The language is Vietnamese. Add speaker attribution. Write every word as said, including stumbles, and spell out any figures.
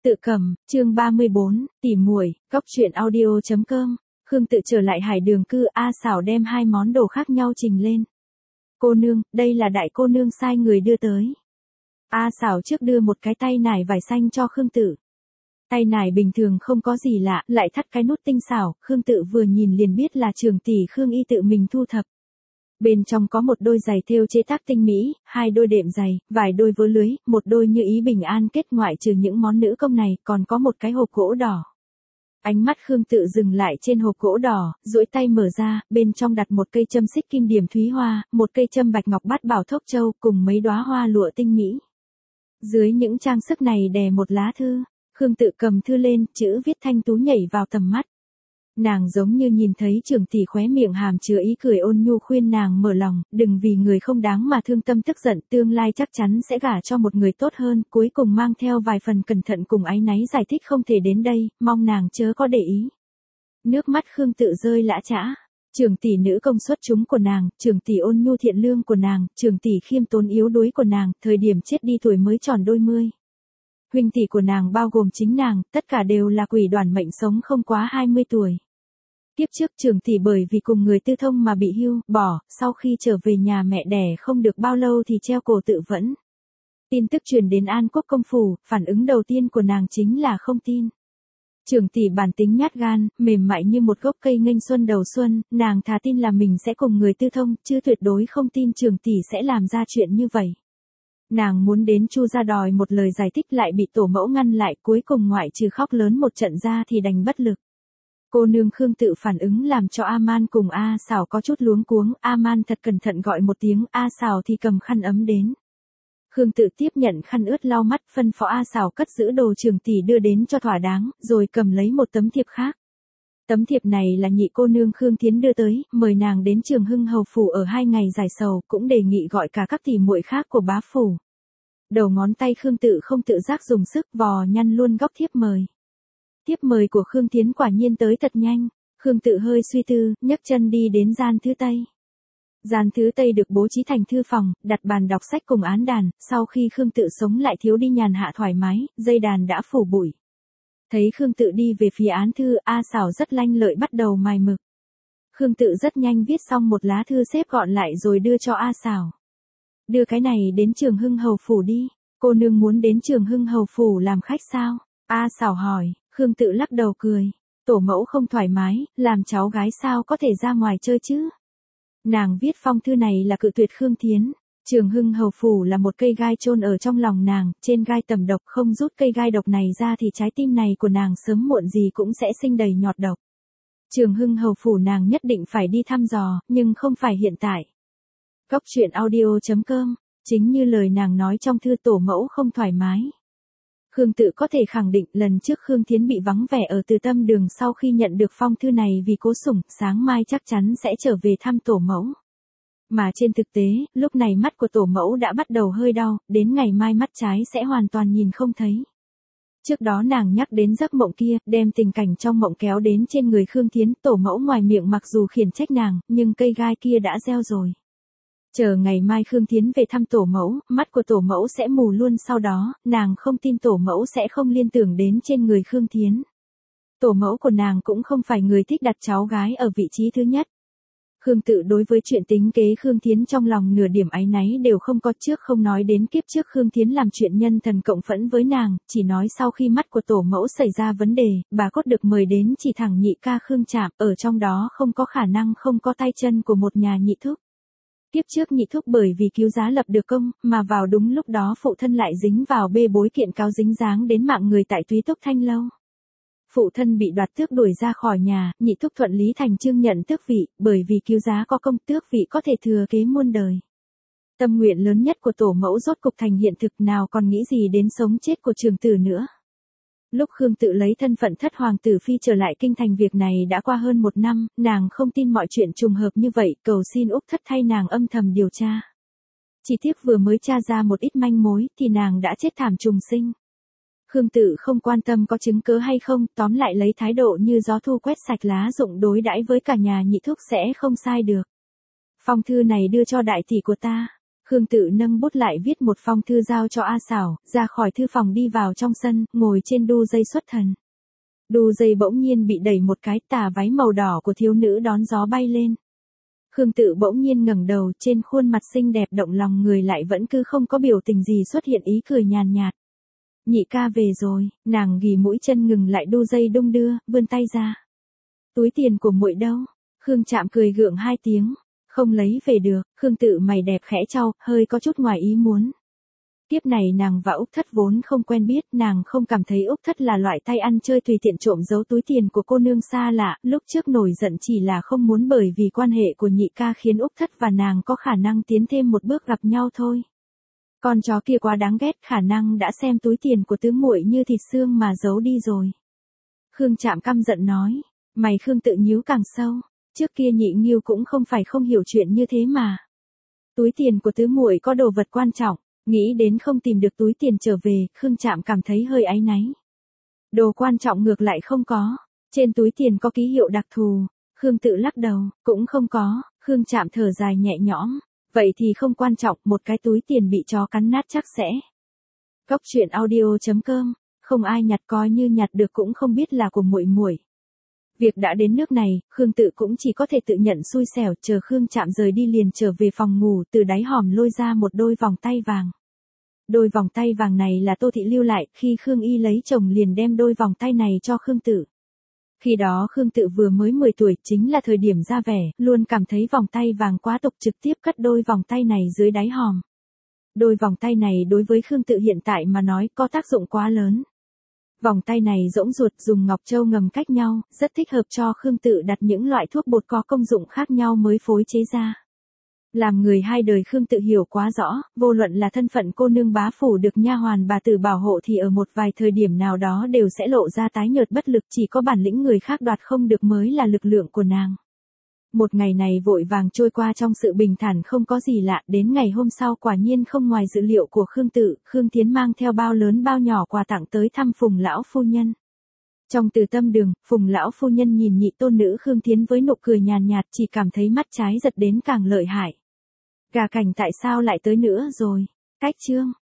Speaker 1: Tự cầm, chương ba mươi bốn, tỉ muội, cóc truyện audio chấm com. Khương Tự trở lại Hải Đường cư, A Xảo đem hai món đồ khác nhau trình lên. Cô nương, đây là đại cô nương sai người đưa tới. A Xảo trước đưa một cái tay nải vải xanh cho Khương Tự. Tay nải bình thường không có gì lạ, lại thắt cái nút tinh xảo, Khương Tự vừa nhìn liền biết là trưởng tỷ Khương Y tự mình thu thập. Bên trong có một đôi giày thêu chế tác tinh mỹ, hai đôi đệm giày, vài đôi vớ lưới, một đôi như ý bình an kết, ngoại trừ những món nữ công này, còn có một cái hộp gỗ đỏ. Ánh mắt Khương Tự dừng lại trên hộp gỗ đỏ, duỗi tay mở ra, bên trong đặt một cây châm xích kim điểm thúy hoa, một cây châm bạch ngọc bát bảo thốc châu cùng mấy đóa hoa lụa tinh mỹ. Dưới những trang sức này đè một lá thư, Khương Tự cầm thư lên, chữ viết thanh tú nhảy vào tầm mắt. Nàng giống như nhìn thấy trưởng tỷ khóe miệng hàm chứa ý cười ôn nhu khuyên nàng mở lòng, đừng vì người không đáng mà thương tâm tức giận, tương lai chắc chắn sẽ gả cho một người tốt hơn, cuối cùng mang theo vài phần cẩn thận cùng áy náy giải thích không thể đến đây, mong nàng chớ có để ý. Nước mắt Khương Tự rơi lã chã. Trưởng tỷ nữ công xuất chúng của nàng, trưởng tỷ ôn nhu thiện lương của nàng, trưởng tỷ khiêm tốn yếu đuối của nàng, thời điểm chết đi tuổi mới tròn đôi mươi. Huynh tỷ của nàng bao gồm chính nàng, tất cả đều là quỷ đoàn mệnh sống không quá hai mươi tuổi. Tiếp trước trưởng tỷ bởi vì cùng người tư thông mà bị hưu, bỏ, sau khi trở về nhà mẹ đẻ không được bao lâu thì treo cổ tự vẫn. Tin tức truyền đến An Quốc công phủ, phản ứng đầu tiên của nàng chính là không tin. Trưởng tỷ bản tính nhát gan, mềm mại như một gốc cây nghênh xuân đầu xuân, nàng thà tin là mình sẽ cùng người tư thông, chứ tuyệt đối không tin trưởng tỷ sẽ làm ra chuyện như vậy. Nàng muốn đến Chu gia đòi một lời giải thích lại bị tổ mẫu ngăn lại, cuối cùng ngoại trừ khóc lớn một trận ra thì đành bất lực. Cô nương Khương Tự phản ứng làm cho A-man cùng A Xảo có chút luống cuống, A-man thật cẩn thận gọi một tiếng, A Xảo thì cầm khăn ấm đến. Khương Tự tiếp nhận khăn ướt lau mắt, phân phó A Xảo cất giữ đồ trưởng tỷ đưa đến cho thỏa đáng, rồi cầm lấy một tấm thiệp khác. Tấm thiệp này là nhị cô nương Khương Thiến đưa tới, mời nàng đến Trường Hưng hầu phủ ở hai ngày giải sầu, cũng đề nghị gọi cả các tỷ muội khác của bá phủ. Đầu ngón tay Khương Tự không tự giác dùng sức vò nhăn luôn góc thiếp mời. Thiếp mời của Khương Thiến quả nhiên tới thật nhanh, Khương Tự hơi suy tư, nhấc chân đi đến gian thứ Tây. Gian thứ Tây được bố trí thành thư phòng, đặt bàn đọc sách cùng án đàn, sau khi Khương Tự sống lại thiếu đi nhàn hạ thoải mái, dây đàn đã phủ bụi. Thấy Khương Tự đi về phía án thư, A Xảo rất lanh lợi bắt đầu mài mực. Khương Tự rất nhanh viết xong một lá thư xếp gọn lại rồi đưa cho A Xảo. Đưa cái này đến Trường Hưng hầu phủ đi, cô nương muốn đến Trường Hưng hầu phủ làm khách sao? A Xảo hỏi. Khương Tự lắc đầu cười, tổ mẫu không thoải mái, làm cháu gái sao có thể ra ngoài chơi chứ? Nàng viết phong thư này là cự tuyệt Khương Thiến. Trường Hưng hầu phủ là một cây gai chôn ở trong lòng nàng, trên gai tầm độc, không rút cây gai độc này ra thì trái tim này của nàng sớm muộn gì cũng sẽ sinh đầy nhọt độc. Trường Hưng hầu phủ nàng nhất định phải đi thăm dò, nhưng không phải hiện tại. Cóc truyện audio chấm com, chính như lời nàng nói trong thư, tổ mẫu không thoải mái. Khương Tự có thể khẳng định lần trước Khương Thiến bị vắng vẻ ở Từ Tâm Đường sau khi nhận được phong thư này vì cố sủng, sáng mai chắc chắn sẽ trở về thăm tổ mẫu. Mà trên thực tế, lúc này mắt của tổ mẫu đã bắt đầu hơi đau, đến ngày mai mắt trái sẽ hoàn toàn nhìn không thấy. Trước đó nàng nhắc đến giấc mộng kia, đem tình cảnh trong mộng kéo đến trên người Khương Thiến, tổ mẫu ngoài miệng mặc dù khiển trách nàng, nhưng cây gai kia đã gieo rồi. Chờ ngày mai Khương Thiến về thăm tổ mẫu, mắt của tổ mẫu sẽ mù luôn, sau đó, nàng không tin tổ mẫu sẽ không liên tưởng đến trên người Khương Thiến. Tổ mẫu của nàng cũng không phải người thích đặt cháu gái ở vị trí thứ nhất. Khương Tự đối với chuyện tính kế Khương Thiến trong lòng nửa điểm áy náy đều không có, trước không nói đến kiếp trước Khương Thiến làm chuyện nhân thần cộng phẫn với nàng, chỉ nói sau khi mắt của tổ mẫu xảy ra vấn đề, bà cốt được mời đến chỉ thẳng nhị ca Khương Trạm, ở trong đó không có khả năng không có tay chân của một nhà nhị thúc. Tiếp trước nhị thúc bởi vì cứu giá lập được công, mà vào đúng lúc đó phụ thân lại dính vào bê bối kiện cáo dính dáng đến mạng người tại Túy Túc Thanh Lâu. Phụ thân bị đoạt tước đuổi ra khỏi nhà, nhị thúc thuận lý thành chương nhận tước vị, bởi vì cứu giá có công, tước vị có thể thừa kế muôn đời. Tâm nguyện lớn nhất của tổ mẫu rốt cục thành hiện thực, nào còn nghĩ gì đến sống chết của trường tử nữa. Lúc Khương Tự lấy thân phận thất hoàng tử phi trở lại kinh thành, việc này đã qua hơn một năm, nàng không tin mọi chuyện trùng hợp như vậy, cầu xin Úc Thất thay nàng âm thầm điều tra. Chỉ tiếc vừa mới tra ra một ít manh mối, thì nàng đã chết thảm trùng sinh. Khương Tự không quan tâm có chứng cớ hay không, tóm lại lấy thái độ như gió thu quét sạch lá rụng đối đãi với cả nhà nhị thúc sẽ không sai được. Phong thư này đưa cho đại tỷ của ta. Khương Tự nâng bút lại viết một phong thư giao cho A Xảo, ra khỏi thư phòng đi vào trong sân, ngồi trên đu dây xuất thần. Đu dây bỗng nhiên bị đẩy một cái, tà váy màu đỏ của thiếu nữ đón gió bay lên. Khương Tự bỗng nhiên ngẩng đầu, trên khuôn mặt xinh đẹp động lòng người lại vẫn cứ không có biểu tình gì xuất hiện ý cười nhàn nhạt. Nhị ca về rồi, nàng ghì mũi chân ngừng lại đu dây đung đưa, vươn tay ra. Túi tiền của muội đâu? Khương Trạm cười gượng hai tiếng, không lấy về được. Khương Tự mày đẹp khẽ chau, hơi có chút ngoài ý muốn. Tiếp này nàng và Úc Thất vốn không quen biết, nàng không cảm thấy Úc Thất là loại tay ăn chơi tùy tiện trộm giấu túi tiền của cô nương xa lạ, lúc trước nổi giận chỉ là không muốn bởi vì quan hệ của nhị ca khiến Úc Thất và nàng có khả năng tiến thêm một bước gặp nhau thôi. Con chó kia quá đáng ghét, khả năng đã xem túi tiền của tứ muội như thịt xương mà giấu đi rồi. Khương Trạm căm giận nói, mày Khương Tự nhíu càng sâu, trước kia Nhị Nghiêu cũng không phải không hiểu chuyện như thế mà. Túi tiền của tứ muội có đồ vật quan trọng. Nghĩ đến không tìm được túi tiền trở về, Khương Trạm cảm thấy hơi áy náy. Đồ quan trọng ngược lại không có. Trên túi tiền có ký hiệu đặc thù. Khương Tự lắc đầu, cũng không có. Khương Trạm thở dài nhẹ nhõm. Vậy thì không quan trọng, một cái túi tiền bị chó cắn nát chắc sẽ. Góc truyện audio chấm com, không ai nhặt, coi như nhặt được cũng không biết là của muội muội. Việc đã đến nước này, Khương Tự cũng chỉ có thể tự nhận xui xẻo, chờ Khương Trạm rời đi liền trở về phòng ngủ, từ đáy hòm lôi ra một đôi vòng tay vàng. Đôi vòng tay vàng này là Tô Thị lưu lại, khi Khương Y lấy chồng liền đem đôi vòng tay này cho Khương Tự. Khi đó Khương Tự vừa mới mười tuổi, chính là thời điểm ra vẻ, luôn cảm thấy vòng tay vàng quá tục, trực tiếp cất đôi vòng tay này dưới đáy hòm. Đôi vòng tay này đối với Khương Tự hiện tại mà nói có tác dụng quá lớn. Vòng tay này rỗng ruột, dùng ngọc châu ngầm cách nhau, rất thích hợp cho Khương Tự đặt những loại thuốc bột có công dụng khác nhau mới phối chế ra. Làm người hai đời Khương Tự hiểu quá rõ, vô luận là thân phận cô nương bá phủ được nha hoàn bà tử bảo hộ thì ở một vài thời điểm nào đó đều sẽ lộ ra tái nhợt bất lực, chỉ có bản lĩnh người khác đoạt không được mới là lực lượng của nàng. Một ngày này vội vàng trôi qua trong sự bình thản không có gì lạ, đến ngày hôm sau quả nhiên không ngoài dự liệu của Khương Tự, Khương Thiến mang theo bao lớn bao nhỏ quà tặng tới thăm Phùng lão phu nhân. Trong Từ Tâm Đường, Phùng lão phu nhân nhìn nhị tôn nữ Khương Thiến với nụ cười nhàn nhạt, chỉ cảm thấy mắt trái giật đến càng lợi hại. Gà Cảnh tại sao lại tới nữa rồi? Cách chương